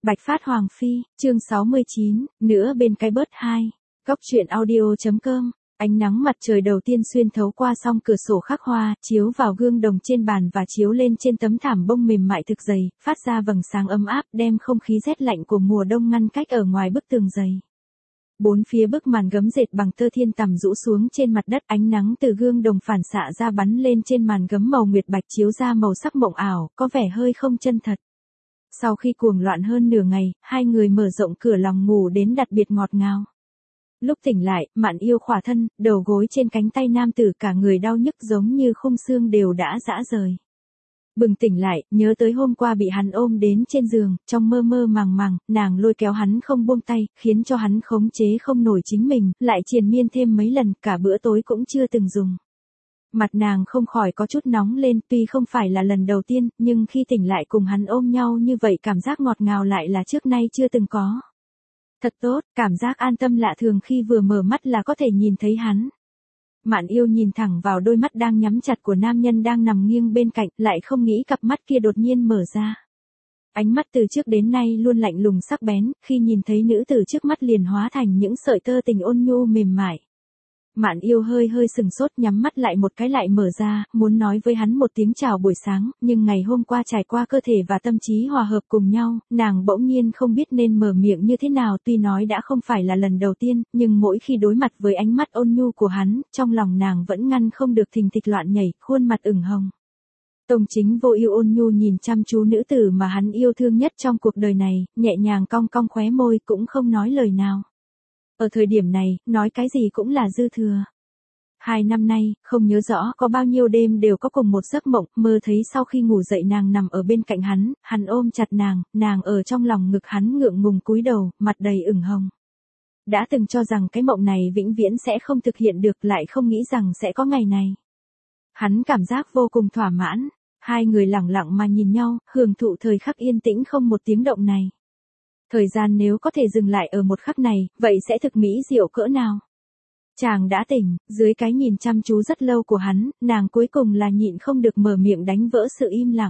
Bạch Phát Hoàng Phi, chương 69, nữa bên cái bớt 2. Góc truyện audio.com. Ánh nắng mặt trời đầu tiên xuyên thấu qua song cửa sổ khắc hoa, chiếu vào gương đồng trên bàn và chiếu lên trên tấm thảm bông mềm mại thực dày, phát ra vầng sáng ấm áp đem không khí rét lạnh của mùa đông ngăn cách ở ngoài bức tường dày. Bốn phía bức màn gấm dệt bằng tơ thiên tằm rũ xuống trên mặt đất, ánh nắng từ gương đồng phản xạ ra bắn lên trên màn gấm màu nguyệt bạch chiếu ra màu sắc mộng ảo, có vẻ hơi không chân thật. Sau khi cuồng loạn hơn nửa ngày, hai người mở rộng cửa lòng ngủ đến đặc biệt ngọt ngào. Lúc tỉnh lại, Mạn Yêu khỏa thân, đầu gối trên cánh tay nam tử, cả người đau nhức giống như khung xương đều đã rã rời. Bừng tỉnh lại, nhớ tới hôm qua bị hắn ôm đến trên giường, trong mơ mơ màng màng, nàng lôi kéo hắn không buông tay, khiến cho hắn khống chế không nổi chính mình, lại triền miên thêm mấy lần, cả bữa tối cũng chưa từng dùng. Mặt nàng không khỏi có chút nóng lên, tuy không phải là lần đầu tiên, nhưng khi tỉnh lại cùng hắn ôm nhau như vậy cảm giác ngọt ngào lại là trước nay chưa từng có. Thật tốt, cảm giác an tâm lạ thường khi vừa mở mắt là có thể nhìn thấy hắn. Mạn Yêu nhìn thẳng vào đôi mắt đang nhắm chặt của nam nhân đang nằm nghiêng bên cạnh, lại không nghĩ cặp mắt kia đột nhiên mở ra. Ánh mắt từ trước đến nay luôn lạnh lùng sắc bén, khi nhìn thấy nữ tử trước mắt liền hóa thành những sợi tơ tình ôn nhu mềm mại. Mạn Yêu hơi sừng sốt, nhắm mắt lại một cái lại mở ra, muốn nói với hắn một tiếng chào buổi sáng, nhưng ngày hôm qua trải qua cơ thể và tâm trí hòa hợp cùng nhau, nàng bỗng nhiên không biết nên mở miệng như thế nào. Tuy nói đã không phải là lần đầu tiên, nhưng mỗi khi đối mặt với ánh mắt ôn nhu của hắn, trong lòng nàng vẫn ngăn không được thình thịch loạn nhảy, khuôn mặt ửng hồng. Tông Chính Vô Ưu ôn nhu nhìn chăm chú nữ tử mà hắn yêu thương nhất trong cuộc đời này, nhẹ nhàng cong cong khóe môi, cũng không nói lời nào. Ở thời điểm này, nói cái gì cũng là dư thừa. 2 năm nay, không nhớ rõ có bao nhiêu đêm đều có cùng một giấc mộng, mơ thấy sau khi ngủ dậy nàng nằm ở bên cạnh hắn ôm chặt nàng ở trong lòng ngực hắn ngượng ngùng cúi đầu, mặt đầy ửng hồng. Đã từng cho rằng cái mộng này vĩnh viễn sẽ không thực hiện được, lại không nghĩ rằng sẽ có ngày này. Hắn cảm giác vô cùng thỏa mãn, hai người lặng lặng mà nhìn nhau, hưởng thụ thời khắc yên tĩnh không một tiếng động này. Thời gian nếu có thể dừng lại ở một khắc này, vậy sẽ thực mỹ diệu cỡ nào. Chàng đã tỉnh, dưới cái nhìn chăm chú rất lâu của hắn, nàng cuối cùng là nhịn không được mở miệng đánh vỡ sự im lặng.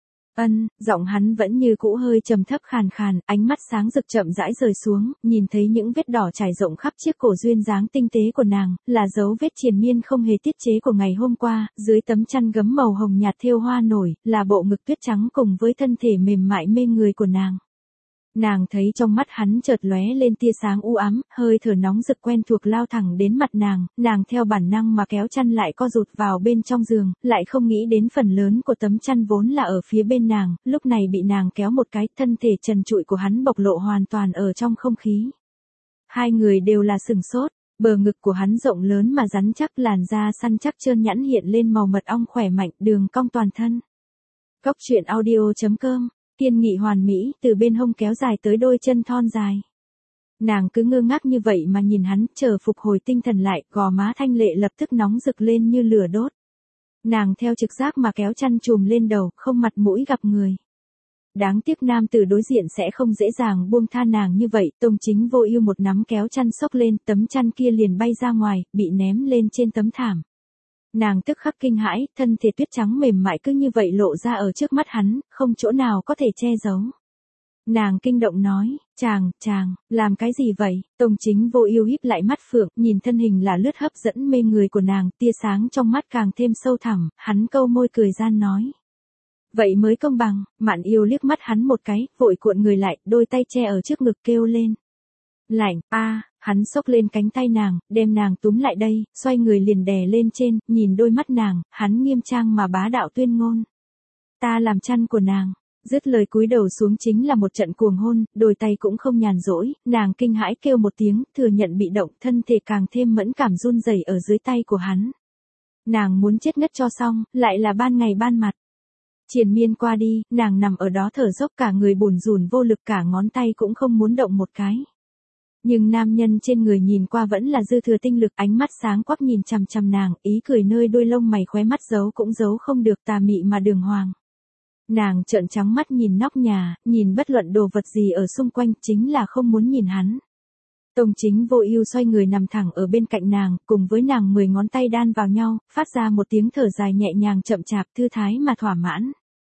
Giọng hắn vẫn như cũ hơi trầm thấp khàn khàn, ánh mắt sáng rực chậm rãi rời xuống, nhìn thấy những vết đỏ trải rộng khắp chiếc cổ duyên dáng tinh tế của nàng, là dấu vết triền miên không hề tiết chế của ngày hôm qua, dưới tấm chăn gấm màu hồng nhạt thêu hoa nổi, là bộ ngực tuyết trắng cùng với thân thể mềm mại mê người của nàng. Nàng thấy trong mắt hắn chợt lóe lên tia sáng u ám, hơi thở nóng rực quen thuộc lao thẳng đến mặt nàng theo bản năng mà kéo chăn lại co rụt vào bên trong giường, lại không nghĩ đến phần lớn của tấm chăn vốn là ở phía bên nàng, lúc này bị nàng kéo một cái, thân thể trần trụi của hắn bộc lộ hoàn toàn ở trong không khí. Hai người đều là sừng sốt, bờ ngực của hắn rộng lớn mà rắn chắc, làn da săn chắc trơn nhẵn hiện lên màu mật ong khỏe mạnh, đường cong toàn thân. Góc truyện audio.com. Kiên nghị hoàn mỹ, từ bên hông kéo dài tới đôi chân thon dài. Nàng cứ ngơ ngác như vậy mà nhìn hắn, chờ phục hồi tinh thần lại, gò má thanh lệ lập tức nóng rực lên như lửa đốt. Nàng theo trực giác mà kéo chăn trùm lên đầu, không mặt mũi gặp người. Đáng tiếc nam tử đối diện sẽ không dễ dàng buông tha nàng như vậy. Tông Chính Vô Ưu một nắm kéo chăn xốc lên, tấm chăn kia liền bay ra ngoài, bị ném lên trên tấm thảm. Nàng tức khắc kinh hãi, thân thể tuyết trắng mềm mại cứ như vậy lộ ra ở trước mắt hắn, không chỗ nào có thể che giấu. Nàng kinh động nói, chàng, làm cái gì vậy? Tông Chính Vô Ưu híp lại mắt phượng, nhìn thân hình là lướt hấp dẫn mê người của nàng, tia sáng trong mắt càng thêm sâu thẳm, hắn câu môi cười gian nói. Vậy mới công bằng. Mạn Yêu liếc mắt hắn một cái, vội cuộn người lại, đôi tay che ở trước ngực kêu lên. Lạnh, hắn xốc lên cánh tay nàng, đem nàng túm lại đây, xoay người liền đè lên trên, nhìn đôi mắt nàng, hắn nghiêm trang mà bá đạo tuyên ngôn. Ta làm chăn của nàng. Dứt lời cúi đầu xuống chính là một trận cuồng hôn, đôi tay cũng không nhàn rỗi, nàng kinh hãi kêu một tiếng, thừa nhận bị động, thân thể càng thêm mẫn cảm run rẩy ở dưới tay của hắn. Nàng muốn chết ngất cho xong, lại là ban ngày ban mặt. Triền miên qua đi, nàng nằm ở đó thở dốc, cả người bủn rủn vô lực, cả ngón tay cũng không muốn động một cái. Nhưng nam nhân trên người nhìn qua vẫn là dư thừa tinh lực, ánh mắt sáng quắc nhìn chằm chằm nàng, ý cười nơi đôi lông mày khóe mắt giấu cũng giấu không được, tà mị mà đường hoàng. Nàng trợn trắng mắt nhìn nóc nhà, nhìn bất luận đồ vật gì ở xung quanh, chính là không muốn nhìn hắn. Tông Chính Vô Ưu xoay người nằm thẳng ở bên cạnh nàng, cùng với nàng 10 ngón tay đan vào nhau, phát ra một tiếng thở dài nhẹ nhàng chậm chạp, thư thái mà thỏa mãn.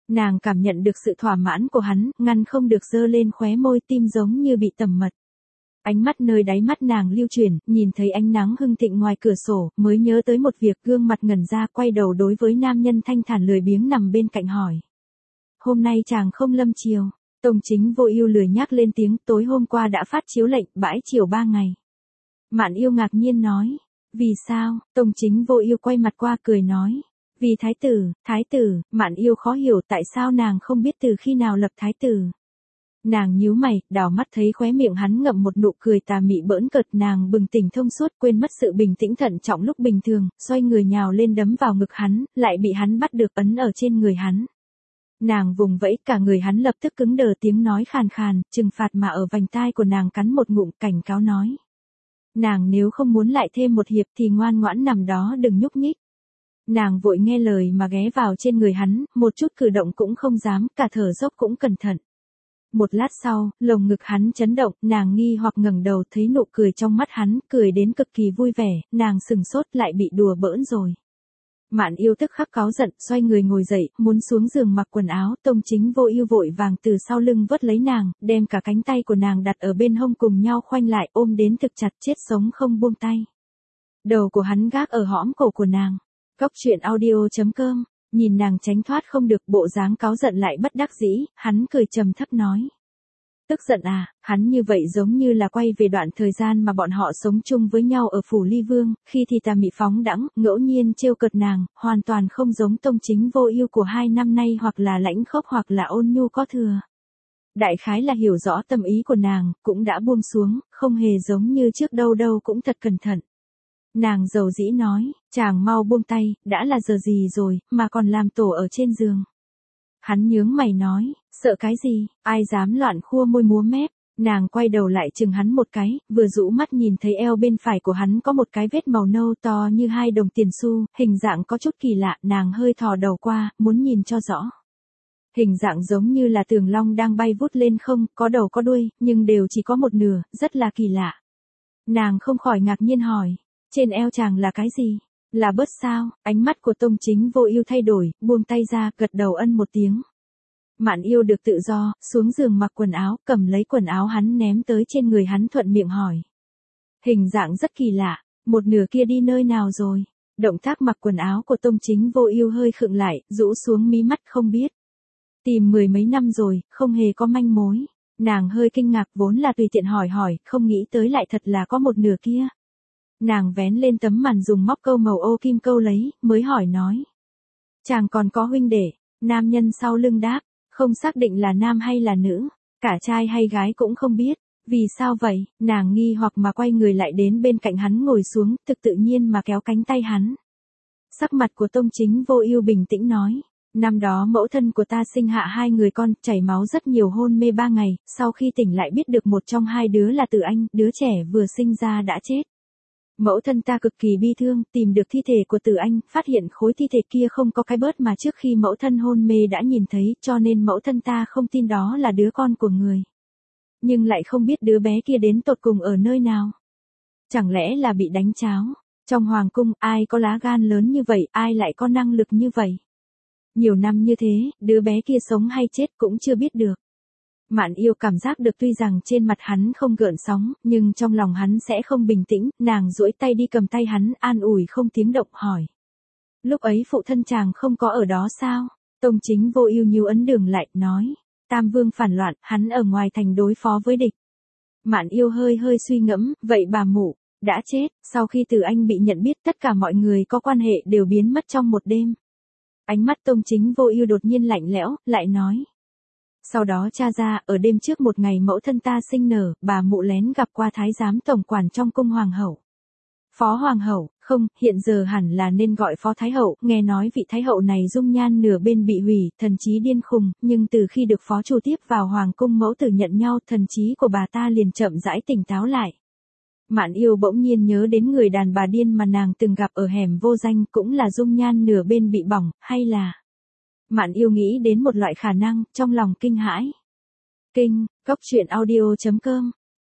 Nàng cảm nhận được sự thỏa mãn của hắn, ngăn không được giơ lên khóe môi, tim giống như bị tẩm mật. Ánh mắt nơi đáy mắt nàng lưu chuyển, nhìn thấy ánh nắng hưng thịnh ngoài cửa sổ, mới nhớ tới một việc, gương mặt ngẩn ra, quay đầu đối với nam nhân thanh thản lười biếng nằm bên cạnh hỏi. Hôm nay chàng không lâm chiều. Tông Chính Vô Ưu lười nhác lên tiếng, tối hôm qua đã phát chiếu lệnh, bãi chiều 3 ngày. Mạn Yêu ngạc nhiên nói. Vì sao? Tông Chính Vô Ưu quay mặt qua cười nói. Vì thái tử, Mạn Yêu khó hiểu tại sao nàng không biết từ khi nào lập thái tử. Nàng nhíu mày, đảo mắt thấy khóe miệng hắn ngậm một nụ cười tà mị bỡn cợt, nàng bừng tỉnh thông suốt, quên mất sự bình tĩnh thận trọng lúc bình thường, xoay người nhào lên đấm vào ngực hắn, lại bị hắn bắt được ấn ở trên người hắn. Nàng vùng vẫy, cả người hắn lập tức cứng đờ, tiếng nói khàn khàn, trừng phạt mà ở vành tai của nàng cắn một ngụm, cảnh cáo nói. Nàng nếu không muốn lại thêm một hiệp thì ngoan ngoãn nằm đó đừng nhúc nhích. Nàng vội nghe lời mà ghé vào trên người hắn, một chút cử động cũng không dám, cả thở dốc cũng cẩn thận. Một lát sau, lồng ngực hắn chấn động, nàng nghi hoặc ngẩng đầu thấy nụ cười trong mắt hắn, cười đến cực kỳ vui vẻ, nàng sừng sốt lại bị đùa bỡn rồi. Mạn Yêu tức khắc cáu giận, xoay người ngồi dậy, muốn xuống giường mặc quần áo, Tông Chính Vô Ưu vội vàng từ sau lưng vớt lấy nàng, đem cả cánh tay của nàng đặt ở bên hông cùng nhau khoanh lại, ôm đến thực chặt, chết sống không buông tay. Đầu của hắn gác ở hõm cổ của nàng. Cóc truyện audio.com, nhìn nàng tránh thoát không được, bộ dáng cáu giận lại bất đắc dĩ, hắn cười trầm thấp nói. Tức giận à? Hắn như vậy giống như là quay về đoạn thời gian mà bọn họ sống chung với nhau ở phủ Ly Vương, khi thì tà mị phóng đãng, ngẫu nhiên trêu cợt nàng, hoàn toàn không giống Tông Chính Vô Ưu của 2 năm nay, hoặc là lãnh khốc hoặc là ôn nhu có thừa. Đại khái là hiểu rõ tâm ý của nàng, cũng đã buông xuống, không hề giống như trước, đâu cũng thật cẩn thận. Nàng dầu dĩ nói, chàng mau buông tay, đã là giờ gì rồi, mà còn làm tổ ở trên giường. Hắn nhướng mày nói, sợ cái gì, ai dám loạn khua môi múa mép. Nàng quay đầu lại chừng hắn một cái, vừa rũ mắt nhìn thấy eo bên phải của hắn có một cái vết màu nâu to như 2 đồng tiền xu, hình dạng có chút kỳ lạ, nàng hơi thò đầu qua, muốn nhìn cho rõ. Hình dạng giống như là tường long đang bay vút lên không, có đầu có đuôi, nhưng đều chỉ có một nửa, rất là kỳ lạ. Nàng không khỏi ngạc nhiên hỏi, trên eo chàng là cái gì? Là bớt sao? Ánh mắt của Tông Chính Vô Ưu thay đổi, buông tay ra, gật đầu ân một tiếng. Mạn Yêu được tự do, xuống giường mặc quần áo, cầm lấy quần áo hắn ném tới trên người hắn, thuận miệng hỏi. Hình dạng rất kỳ lạ, một nửa kia đi nơi nào rồi? Động tác mặc quần áo của Tông Chính Vô Ưu hơi khựng lại, rũ xuống mí mắt không biết. Tìm 10 mấy năm rồi, không hề có manh mối. Nàng hơi kinh ngạc, vốn là tùy tiện hỏi, không nghĩ tới lại thật là có một nửa kia. Nàng vén lên tấm màn dùng móc câu màu ô kim câu lấy, mới hỏi nói. Chàng còn có huynh đệ? Nam nhân sau lưng đáp, không xác định là nam hay là nữ, cả trai hay gái cũng không biết. Vì sao vậy? Nàng nghi hoặc mà quay người lại đến bên cạnh hắn ngồi xuống, thực tự nhiên mà kéo cánh tay hắn. Sắc mặt của Tông Chính Vô Ưu bình tĩnh nói. Năm đó mẫu thân của ta sinh hạ 2 người con, chảy máu rất nhiều, hôn mê 3 ngày, sau khi tỉnh lại biết được một trong 2 đứa là Từ Anh, đứa trẻ vừa sinh ra đã chết. Mẫu thân ta cực kỳ bi thương, tìm được thi thể của Từ Anh, phát hiện khối thi thể kia không có cái bớt mà trước khi mẫu thân hôn mê đã nhìn thấy, cho nên mẫu thân ta không tin đó là đứa con của người. Nhưng lại không biết đứa bé kia đến tột cùng ở nơi nào. Chẳng lẽ là bị đánh cháo? Trong hoàng cung, ai có lá gan lớn như vậy, ai lại có năng lực như vậy? Nhiều năm như thế, đứa bé kia sống hay chết cũng chưa biết được. Mạn Yêu cảm giác được tuy rằng trên mặt hắn không gợn sóng, nhưng trong lòng hắn sẽ không bình tĩnh, nàng duỗi tay đi cầm tay hắn, an ủi không tiếng động, hỏi. Lúc ấy phụ thân chàng không có ở đó sao? Tông Chính Vô Ưu nhíu ấn đường lại, nói. Tam Vương phản loạn, hắn ở ngoài thành đối phó với địch. Mạn Yêu hơi suy ngẫm, vậy bà mụ, đã chết, sau khi Từ Anh bị nhận biết tất cả mọi người có quan hệ đều biến mất trong một đêm. Ánh mắt Tông Chính Vô Ưu đột nhiên lạnh lẽo, lại nói. Sau đó tra ra, ở đêm trước một ngày mẫu thân ta sinh nở, bà mụ lén gặp qua thái giám tổng quản trong cung hoàng hậu. Phó hoàng hậu, không, hiện giờ hẳn là nên gọi phó thái hậu, nghe nói vị thái hậu này dung nhan nửa bên bị hủy, thần trí điên khùng, nhưng từ khi được phó chủ tiếp vào hoàng cung mẫu tử nhận nhau, thần trí của bà ta liền chậm rãi tỉnh táo lại. Mạn Yêu bỗng nhiên nhớ đến người đàn bà điên mà nàng từng gặp ở hẻm vô danh, cũng là dung nhan nửa bên bị bỏng, hay là... Mạn Yêu nghĩ đến một loại khả năng, trong lòng kinh hãi. Cóc truyện audio.com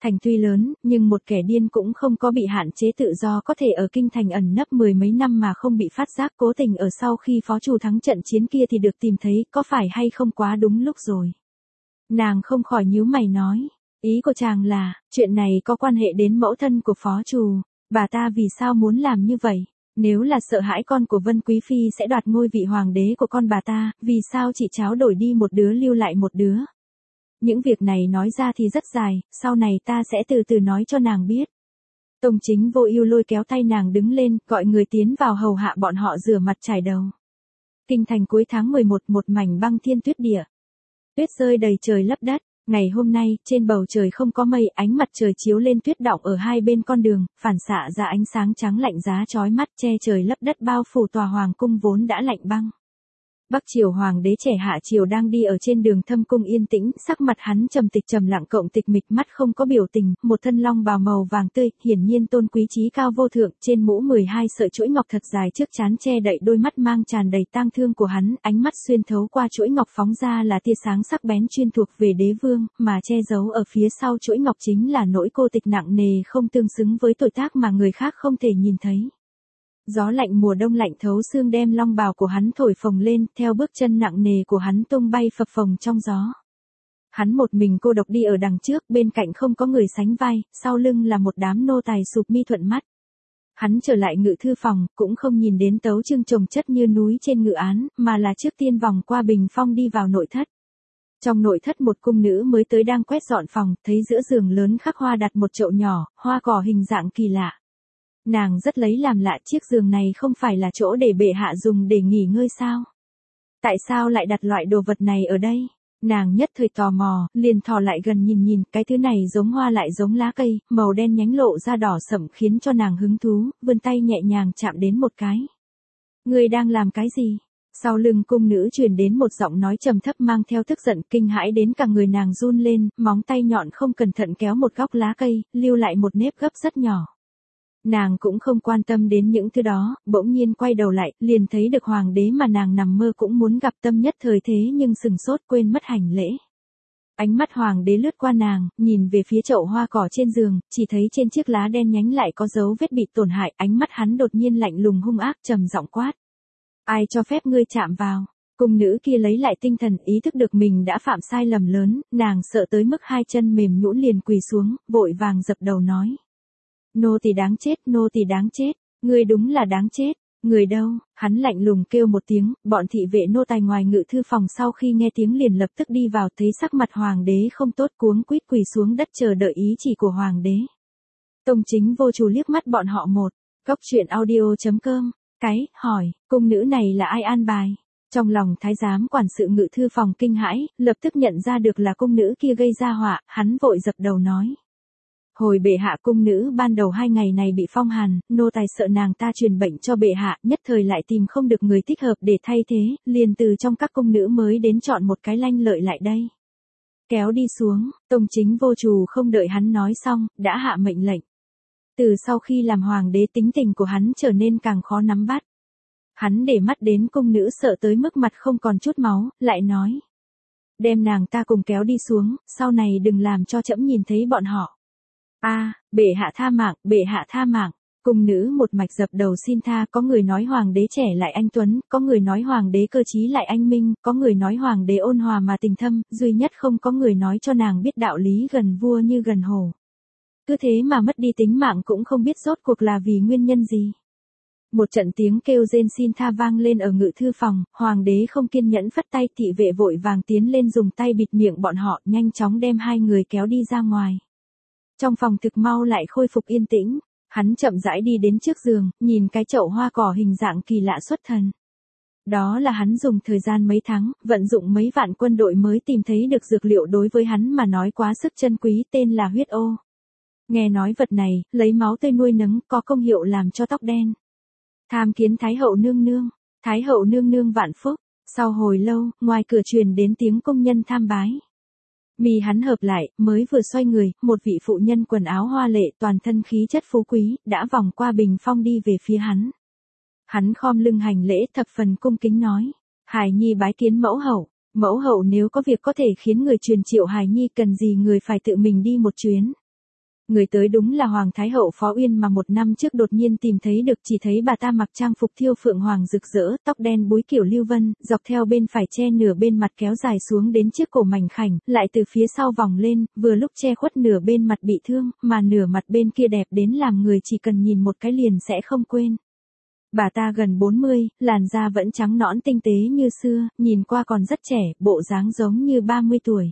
Thành tuy lớn, nhưng một kẻ điên cũng không có bị hạn chế tự do có thể ở kinh thành ẩn nấp mười mấy năm mà không bị phát giác, cố tình ở sau khi phó chủ thắng trận chiến kia thì được tìm thấy, có phải hay không quá đúng lúc rồi. Nàng không khỏi nhíu mày nói, ý của chàng là, chuyện này có quan hệ đến mẫu thân của phó chủ, bà ta vì sao muốn làm như vậy? Nếu là sợ hãi con của Vân Quý Phi sẽ đoạt ngôi vị hoàng đế của con bà ta, vì sao chị cháu đổi đi một đứa lưu lại một đứa? Những việc này nói ra thì rất dài, sau này ta sẽ từ từ nói cho nàng biết. Tông Chính Vô Ưu lôi kéo tay nàng đứng lên, gọi người tiến vào hầu hạ bọn họ rửa mặt trải đầu. Kinh thành cuối tháng 11, một mảnh băng thiên tuyết địa. Tuyết rơi đầy trời lấp đất. Ngày hôm nay, trên bầu trời không có mây, ánh mặt trời chiếu lên tuyết đọng ở hai bên con đường, phản xạ ra ánh sáng trắng lạnh giá chói mắt, che trời lấp đất bao phủ tòa hoàng cung vốn đã lạnh băng. Bắc Triều hoàng đế trẻ Hạ Triều đang đi ở trên đường Thâm cung yên tĩnh, sắc mặt hắn trầm tịch trầm lặng cộng tịch mịch, mắt không có biểu tình, một thân long bào màu vàng tươi, hiển nhiên tôn quý trí cao vô thượng, trên mũ 12 sợi chuỗi ngọc thật dài trước trán che đậy đôi mắt mang tràn đầy tang thương của hắn, ánh mắt xuyên thấu qua chuỗi ngọc phóng ra là tia sáng sắc bén chuyên thuộc về đế vương, mà che giấu ở phía sau chuỗi ngọc chính là nỗi cô tịch nặng nề không tương xứng với tuổi tác mà người khác không thể nhìn thấy. Gió lạnh mùa đông lạnh thấu xương đem long bào của hắn thổi phồng lên, theo bước chân nặng nề của hắn tung bay phập phồng trong gió. Hắn một mình cô độc đi ở đằng trước, bên cạnh không có người sánh vai, sau lưng là một đám nô tài sụp mi thuận mắt. Hắn trở lại ngự thư phòng, cũng không nhìn đến tấu chương chồng chất như núi trên ngự án, mà là trước tiên vòng qua bình phong đi vào nội thất. Trong nội thất một cung nữ mới tới đang quét dọn phòng, thấy giữa giường lớn khắc hoa đặt một chậu nhỏ, hoa cỏ hình dạng kỳ lạ. Nàng rất lấy làm lạ, chiếc giường này không phải là chỗ để bệ hạ dùng để nghỉ ngơi sao? Tại sao lại đặt loại đồ vật này ở đây? Nàng nhất thời tò mò, liền thò lại gần nhìn, cái thứ này giống hoa lại giống lá cây, màu đen nhánh lộ ra đỏ sẫm khiến cho nàng hứng thú, vươn tay nhẹ nhàng chạm đến một cái. Ngươi đang làm cái gì? Sau lưng cung nữ truyền đến một giọng nói trầm thấp mang theo tức giận, kinh hãi đến cả người nàng run lên, móng tay nhọn không cẩn thận kéo một góc lá cây, lưu lại một nếp gấp rất nhỏ. Nàng cũng không quan tâm đến những thứ đó, bỗng nhiên quay đầu lại, liền thấy được hoàng đế mà nàng nằm mơ cũng muốn gặp tâm nhất thời thế nhưng sừng sốt quên mất hành lễ. Ánh mắt hoàng đế lướt qua nàng, nhìn về phía chậu hoa cỏ trên giường, chỉ thấy trên chiếc lá đen nhánh lại có dấu vết bị tổn hại, ánh mắt hắn đột nhiên lạnh lùng hung ác trầm giọng quát. Ai cho phép ngươi chạm vào? Cung nữ kia lấy lại tinh thần, ý thức được mình đã phạm sai lầm lớn, nàng sợ tới mức hai chân mềm nhũn liền quỳ xuống, vội vàng dập đầu nói. Nô tỳ đáng chết, nô tỳ đáng chết, ngươi đúng là đáng chết, người đâu? Hắn lạnh lùng kêu một tiếng, bọn thị vệ nô tài ngoài ngự thư phòng sau khi nghe tiếng liền lập tức đi vào, thấy sắc mặt hoàng đế không tốt cuống quýt quỳ xuống đất chờ đợi ý chỉ của hoàng đế. Tông Chính Vô Chủ liếc mắt bọn họ một, Góc Truyện Audio.com, hỏi, cung nữ này là ai an bài? Trong lòng thái giám quản sự ngự thư phòng kinh hãi, lập tức nhận ra được là cung nữ kia gây ra họa, hắn vội dập đầu nói. Hồi bệ hạ, cung nữ ban đầu 2 ngày này bị phong hàn, nô tài sợ nàng ta truyền bệnh cho bệ hạ, nhất thời lại tìm không được người thích hợp để thay thế, liền từ trong các cung nữ mới đến chọn một cái lanh lợi lại đây. Kéo đi xuống, Tông Chính Vô Chủ không đợi hắn nói xong, đã hạ mệnh lệnh. Từ sau khi làm hoàng đế tính tình của hắn trở nên càng khó nắm bắt. Hắn để mắt đến cung nữ sợ tới mức mặt không còn chút máu, lại nói. Đem nàng ta cùng kéo đi xuống, sau này đừng làm cho trẫm nhìn thấy bọn họ. Bệ hạ tha mạng, bệ hạ tha mạng. Cung nữ một mạch dập đầu xin tha, có người nói hoàng đế trẻ lại anh tuấn, có người nói hoàng đế cơ trí lại anh minh, có người nói hoàng đế ôn hòa mà tình thâm, duy nhất không có người nói cho nàng biết đạo lý gần vua như gần hổ. Cứ thế mà mất đi tính mạng cũng không biết rốt cuộc là vì nguyên nhân gì. Một trận tiếng kêu rên xin tha vang lên ở ngự thư phòng, hoàng đế không kiên nhẫn phất tay, thị vệ vội vàng tiến lên dùng tay bịt miệng bọn họ, nhanh chóng đem hai người kéo đi ra ngoài. Trong phòng thực mau lại khôi phục yên tĩnh, hắn chậm rãi đi đến trước giường, nhìn cái chậu hoa cỏ hình dạng kỳ lạ xuất thần. Đó là hắn dùng thời gian mấy tháng, vận dụng mấy vạn quân đội mới tìm thấy được dược liệu đối với hắn mà nói quá sức chân quý, tên là huyết ô. Nghe nói vật này, lấy máu tươi nuôi nấng, có công hiệu làm cho tóc đen. Tham kiến Thái hậu nương nương, Thái hậu nương nương vạn phúc. Sau hồi lâu, ngoài cửa truyền đến tiếng công nhân tham bái. Mi hắn hợp lại, mới vừa xoay người, một vị phụ nhân quần áo hoa lệ toàn thân khí chất phú quý, đã vòng qua bình phong đi về phía hắn. Hắn khom lưng hành lễ thập phần cung kính nói. Hài nhi bái kiến mẫu hậu nếu có việc có thể khiến người truyền triệu hài nhi cần gì người phải tự mình đi một chuyến. Người tới đúng là Hoàng Thái Hậu Phó Uyên mà một năm trước đột nhiên tìm thấy được, chỉ thấy bà ta mặc trang phục thiêu phượng hoàng rực rỡ, tóc đen búi kiểu lưu vân, dọc theo bên phải che nửa bên mặt kéo dài xuống đến chiếc cổ mảnh khảnh, lại từ phía sau vòng lên, vừa lúc che khuất nửa bên mặt bị thương, mà nửa mặt bên kia đẹp đến làm người chỉ cần nhìn một cái liền sẽ không quên. Bà ta gần 40, làn da vẫn trắng nõn tinh tế như xưa, nhìn qua còn rất trẻ, bộ dáng giống như 30 tuổi.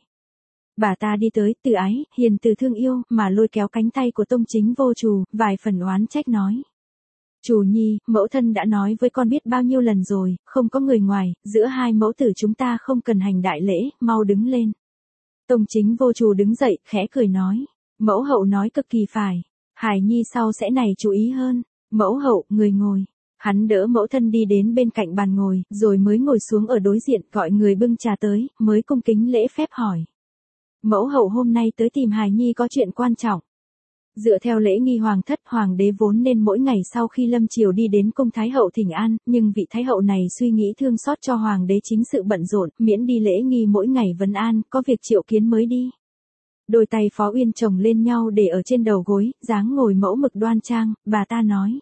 Bà ta đi tới, từ ái, hiền từ thương yêu, mà lôi kéo cánh tay của Tông Chính Vô Trù, vài phần oán trách nói. Trù nhi, mẫu thân đã nói với con biết bao nhiêu lần rồi, không có người ngoài, giữa hai mẫu tử chúng ta không cần hành đại lễ, mau đứng lên. Tông Chính Vô Trù đứng dậy, khẽ cười nói. Mẫu hậu nói cực kỳ phải. Hải nhi sau sẽ này chú ý hơn. Mẫu hậu, người ngồi. Hắn đỡ mẫu thân đi đến bên cạnh bàn ngồi, rồi mới ngồi xuống ở đối diện, gọi người bưng trà tới, mới cung kính lễ phép hỏi. Mẫu hậu hôm nay tới tìm hài nhi có chuyện quan trọng. Dựa theo lễ nghi hoàng thất, hoàng đế vốn nên mỗi ngày sau khi lâm triều đi đến cung thái hậu thỉnh an, nhưng vị thái hậu này suy nghĩ thương xót cho hoàng đế chính sự bận rộn, miễn đi lễ nghi mỗi ngày vấn an, có việc triệu kiến mới đi. Đôi tay Phó Uyên chồng lên nhau để ở trên đầu gối, dáng ngồi mẫu mực đoan trang, bà ta nói.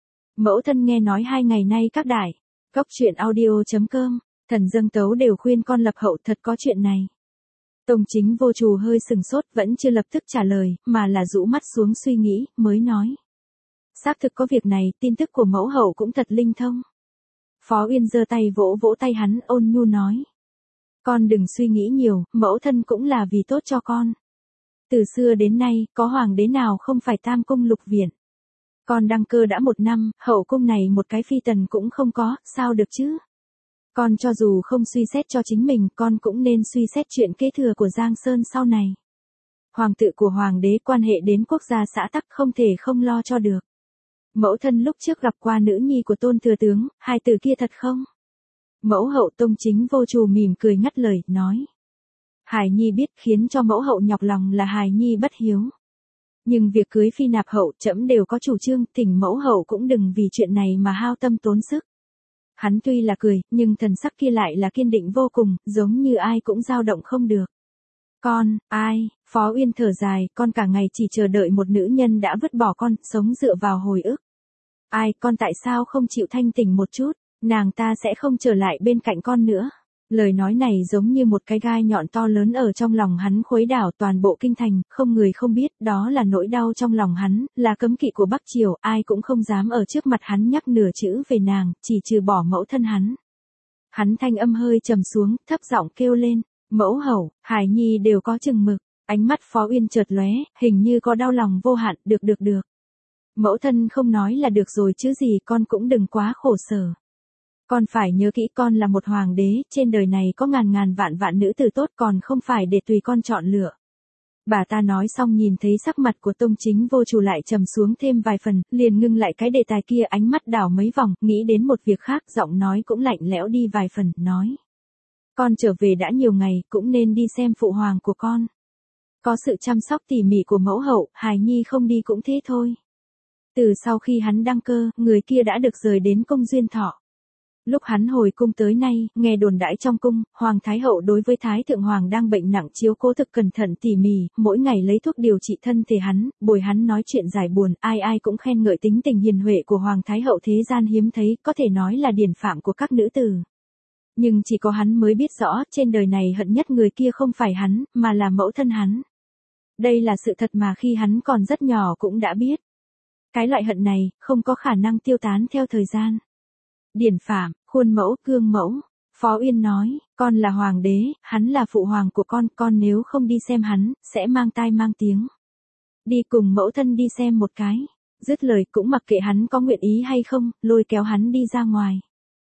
Mẫu thân nghe nói 2 ngày nay các đại, cóc truyện audio.com, thần dâng tấu đều khuyên con lập hậu, thật có chuyện này. Tông Chính Vô Trù hơi sừng sốt, vẫn chưa lập tức trả lời, mà là rũ mắt xuống suy nghĩ, mới nói. Xác thực có việc này, tin tức của mẫu hậu cũng thật linh thông. Phó Uyên giơ tay vỗ vỗ tay hắn, ôn nhu nói. Con đừng suy nghĩ nhiều, mẫu thân cũng là vì tốt cho con. Từ xưa đến nay, có hoàng đế nào không phải tam cung lục viện. Con đăng cơ đã 1 năm, hậu cung này một cái phi tần cũng không có, sao được chứ? Con cho dù không suy xét cho chính mình, con cũng nên suy xét chuyện kế thừa của Giang Sơn sau này. Hoàng tự của hoàng đế quan hệ đến quốc gia xã tắc không thể không lo cho được. Mẫu thân lúc trước gặp qua nữ nhi của Tôn thừa tướng, hai từ kia thật không? Mẫu hậu Tông Chính Vô Trù mỉm cười ngắt lời, nói. Hải nhi biết khiến cho mẫu hậu nhọc lòng là Hải nhi bất hiếu. Nhưng việc cưới phi nạp hậu trẫm đều có chủ trương, thỉnh mẫu hậu cũng đừng vì chuyện này mà hao tâm tốn sức. Hắn tuy là cười, nhưng thần sắc kia lại là kiên định vô cùng, giống như ai cũng dao động không được. Con, ai, Phó Uyên thở dài, con cả ngày chỉ chờ đợi một nữ nhân đã vứt bỏ con, sống dựa vào hồi ức. Ai, con tại sao không chịu thanh tỉnh một chút, nàng ta sẽ không trở lại bên cạnh con nữa. Lời nói này giống như một cái gai nhọn to lớn ở trong lòng hắn khuấy đảo toàn bộ kinh thành, không người không biết, đó là nỗi đau trong lòng hắn, là cấm kỵ của Bắc Triều, ai cũng không dám ở trước mặt hắn nhắc nửa chữ về nàng, chỉ trừ bỏ mẫu thân hắn. Hắn thanh âm hơi trầm xuống, thấp giọng kêu lên, mẫu hậu, Hải nhi đều có chừng mực, ánh mắt Phó Uyên chợt lóe, hình như có đau lòng vô hạn, được. Mẫu thân không nói là được rồi chứ gì, con cũng đừng quá khổ sở. Con phải nhớ kỹ con là một hoàng đế, trên đời này có ngàn vạn nữ tử tốt còn không phải để tùy con chọn lựa. Bà ta nói xong nhìn thấy sắc mặt của Tông Chính Vô Trù lại trầm xuống thêm vài phần, liền ngưng lại cái đề tài kia, ánh mắt đảo mấy vòng, nghĩ đến một việc khác, giọng nói cũng lạnh lẽo đi vài phần, nói. Con trở về đã nhiều ngày, cũng nên đi xem phụ hoàng của con. Có sự chăm sóc tỉ mỉ của mẫu hậu, Hải nhi không đi cũng thế thôi. Từ sau khi hắn đăng cơ, người kia đã được rời đến cung Duyên Thọ. Lúc hắn hồi cung tới nay, nghe đồn đãi trong cung, Hoàng Thái Hậu đối với Thái Thượng Hoàng đang bệnh nặng chiếu cố thực cẩn thận tỉ mỉ, mỗi ngày lấy thuốc điều trị thân thể hắn, bồi hắn nói chuyện giải buồn, ai cũng khen ngợi tính tình hiền huệ của Hoàng Thái Hậu thế gian hiếm thấy, có thể nói là điển phạm của các nữ tử. Nhưng chỉ có hắn mới biết rõ, trên đời này hận nhất người kia không phải hắn, mà là mẫu thân hắn. Đây là sự thật mà khi hắn còn rất nhỏ cũng đã biết. Cái loại hận này, không có khả năng tiêu tán theo thời gian. Điển phạm, khuôn mẫu, gương mẫu. Phó Uyên nói, con là hoàng đế, hắn là phụ hoàng của con nếu không đi xem hắn, sẽ mang tai mang tiếng. Đi cùng mẫu thân đi xem một cái. Dứt lời cũng mặc kệ hắn có nguyện ý hay không, lôi kéo hắn đi ra ngoài.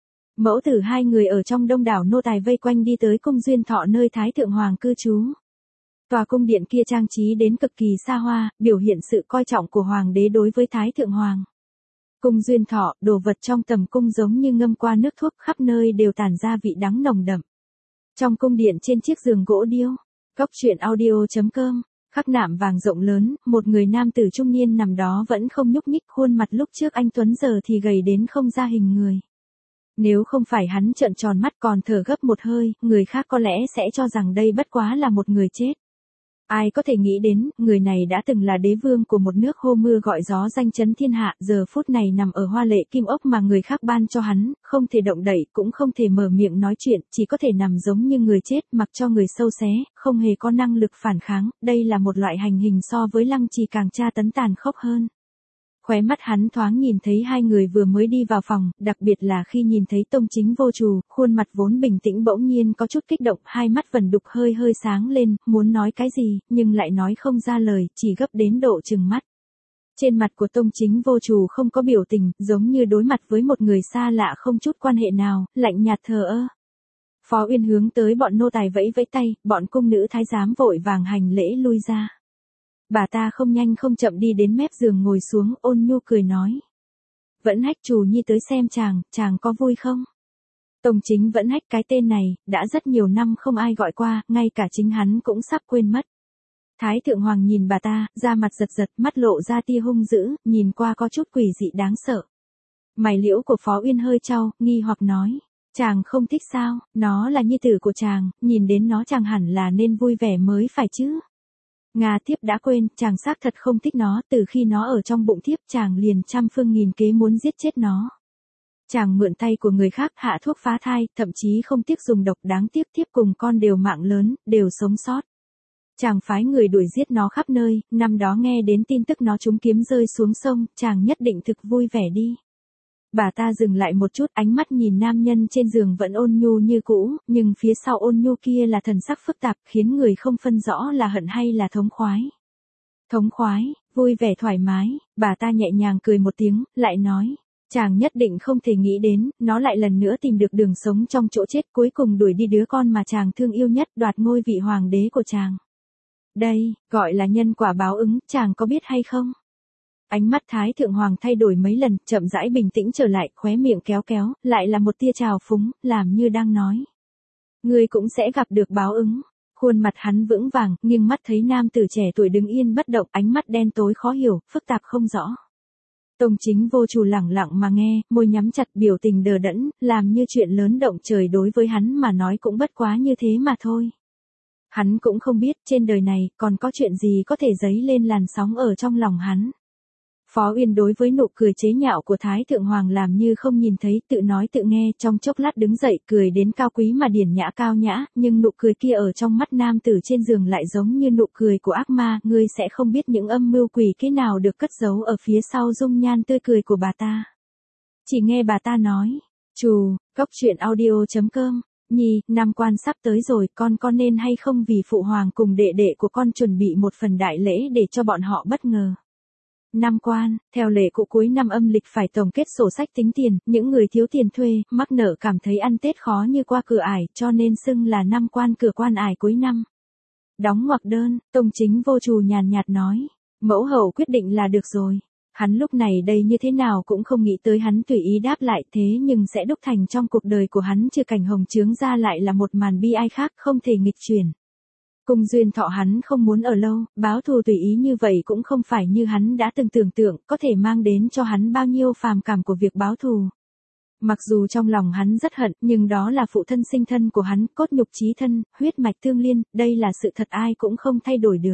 Mẫu tử hai người ở trong đông đảo nô tài vây quanh đi tới cung Duyên Thọ nơi Thái Thượng Hoàng cư trú. Tòa cung điện kia trang trí đến cực kỳ xa hoa, biểu hiện sự coi trọng của hoàng đế đối với Thái Thượng Hoàng. Cung Duyên Thọ, đồ vật trong tầm cung giống như ngâm qua nước thuốc, khắp nơi đều tản ra vị đắng nồng đậm. Trong cung điện trên chiếc giường gỗ điêu, cóc truyện audio.com, khắc nạm vàng rộng lớn, một người nam tử trung niên nằm đó vẫn không nhúc nhích, khuôn mặt lúc trước anh tuấn giờ thì gầy đến không ra hình người. Nếu không phải hắn trợn tròn mắt còn thở gấp một hơi, người khác có lẽ sẽ cho rằng đây bất quá là một người chết. Ai có thể nghĩ đến, người này đã từng là đế vương của một nước hô mưa gọi gió danh chấn thiên hạ, giờ phút này nằm ở hoa lệ kim ốc mà người khác ban cho hắn, không thể động đậy, cũng không thể mở miệng nói chuyện, chỉ có thể nằm giống như người chết, mặc cho người sâu xé, không hề có năng lực phản kháng, đây là một loại hành hình so với Lăng Trì càng tra tấn tàn khốc hơn. Khóe mắt hắn thoáng nhìn thấy hai người vừa mới đi vào phòng, đặc biệt là khi nhìn thấy Tông Chính Vô Trù, khuôn mặt vốn bình tĩnh bỗng nhiên có chút kích động, hai mắt vẩn đục hơi hơi sáng lên, muốn nói cái gì, nhưng lại nói không ra lời, chỉ gấp đến độ trừng mắt. Trên mặt của Tông Chính Vô Trù không có biểu tình, giống như đối mặt với một người xa lạ không chút quan hệ nào, lạnh nhạt thờ ơ. Phó Uyên hướng tới bọn nô tài vẫy vẫy tay, bọn cung nữ thái giám vội vàng hành lễ lui ra. Bà ta không nhanh không chậm đi đến mép giường ngồi xuống, ôn nhu cười nói. Vẫn Hách Trù nhi tới xem chàng có vui không? Tông Chính Vẫn Hách, cái tên này, đã rất nhiều năm không ai gọi qua, ngay cả chính hắn cũng sắp quên mất. Thái Thượng Hoàng nhìn bà ta, da mặt giật giật, mắt lộ ra tia hung dữ, nhìn qua có chút quỷ dị đáng sợ. Mày liễu của Phó Uyên hơi chau, nghi hoặc nói. Chàng không thích sao, nó là nhi tử của chàng, nhìn đến nó chàng hẳn là nên vui vẻ mới phải chứ. Nga thiếp đã quên, chàng xác thật không thích nó, từ khi nó ở trong bụng thiếp chàng liền trăm phương nghìn kế muốn giết chết nó. Chàng mượn tay của người khác hạ thuốc phá thai, thậm chí không tiếc dùng độc, đáng tiếc thiếp cùng con đều mạng lớn, đều sống sót. Chàng phái người đuổi giết nó khắp nơi, năm đó nghe đến tin tức nó trúng kiếm rơi xuống sông, chàng nhất định thực vui vẻ đi. Bà ta dừng lại một chút, ánh mắt nhìn nam nhân trên giường vẫn ôn nhu như cũ, nhưng phía sau ôn nhu kia là thần sắc phức tạp, khiến người không phân rõ là hận hay là thống khoái. Thống khoái, vui vẻ thoải mái, bà ta nhẹ nhàng cười một tiếng, lại nói, chàng nhất định không thể nghĩ đến, nó lại lần nữa tìm được đường sống trong chỗ chết, cuối cùng đuổi đi đứa con mà chàng thương yêu nhất, đoạt ngôi vị hoàng đế của chàng. Đây, gọi là nhân quả báo ứng, chàng có biết hay không? Ánh mắt Thái Thượng Hoàng thay đổi mấy lần, chậm rãi bình tĩnh trở lại, khóe miệng kéo kéo, lại là một tia trào phúng, làm như đang nói. Ngươi cũng sẽ gặp được báo ứng. Khuôn mặt hắn vững vàng, nhưng mắt thấy nam tử trẻ tuổi đứng yên bất động, ánh mắt đen tối khó hiểu, phức tạp không rõ. Tông Chính Vô Trù lẳng lặng mà nghe, môi nhắm chặt, biểu tình đờ đẫn, làm như chuyện lớn động trời đối với hắn mà nói cũng bất quá như thế mà thôi. Hắn cũng không biết trên đời này còn có chuyện gì có thể dấy lên làn sóng ở trong lòng hắn. Phó Uyên đối với nụ cười chế nhạo của Thái Thượng Hoàng làm như không nhìn thấy, tự nói tự nghe, trong chốc lát đứng dậy, cười đến cao quý mà điển nhã cao nhã, nhưng nụ cười kia ở trong mắt nam tử trên giường lại giống như nụ cười của ác ma, ngươi sẽ không biết những âm mưu quỷ kế nào được cất giấu ở phía sau dung nhan tươi cười của bà ta. Chỉ nghe bà ta nói, Trù, cốc truyện audio.com, Nhi, năm quan sắp tới rồi, con nên hay không vì phụ hoàng cùng đệ đệ của con chuẩn bị một phần đại lễ để cho bọn họ bất ngờ. Năm quan, theo lệ cũ cuối năm âm lịch phải tổng kết sổ sách tính tiền, những người thiếu tiền thuê, mắc nợ cảm thấy ăn Tết khó như qua cửa ải, cho nên xưng là năm quan cửa quan ải cuối năm. Đóng ngoặc đơn, Tông Chính Vô Trù nhàn nhạt nói, mẫu hậu quyết định là được rồi. Hắn lúc này đây như thế nào cũng không nghĩ tới hắn tùy ý đáp lại thế nhưng sẽ đúc thành trong cuộc đời của hắn trừ cảnh hồng chướng ra lại là một màn bi ai khác không thể nghịch chuyển. Cung duyên thọ hắn không muốn ở lâu, báo thù tùy ý như vậy cũng không phải như hắn đã từng tưởng tượng, có thể mang đến cho hắn bao nhiêu phàm cảm của việc báo thù. Mặc dù trong lòng hắn rất hận, nhưng đó là phụ thân sinh thân của hắn, cốt nhục chí thân, huyết mạch tương liên, đây là sự thật ai cũng không thay đổi được.